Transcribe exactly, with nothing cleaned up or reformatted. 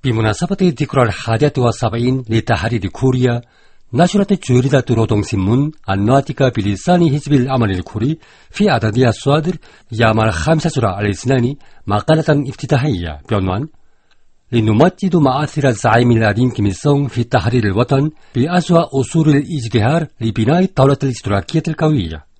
بمناسبة ذكرى الحادية والسبعين لتحرير كوريا، نشرت الجريدة روتونغ신문 الناطقة بلسان حزب الأمل الكوري في عددها الصادر يوم الخامس الاثنين مقالة افتتاحية بعنوان لنمجد مآثر الزعيم القديم كيم إل سونغ في تحرير الوطن بأسوأ أصول الاجتهاد لبناء الدولة الاشتراكية القوية.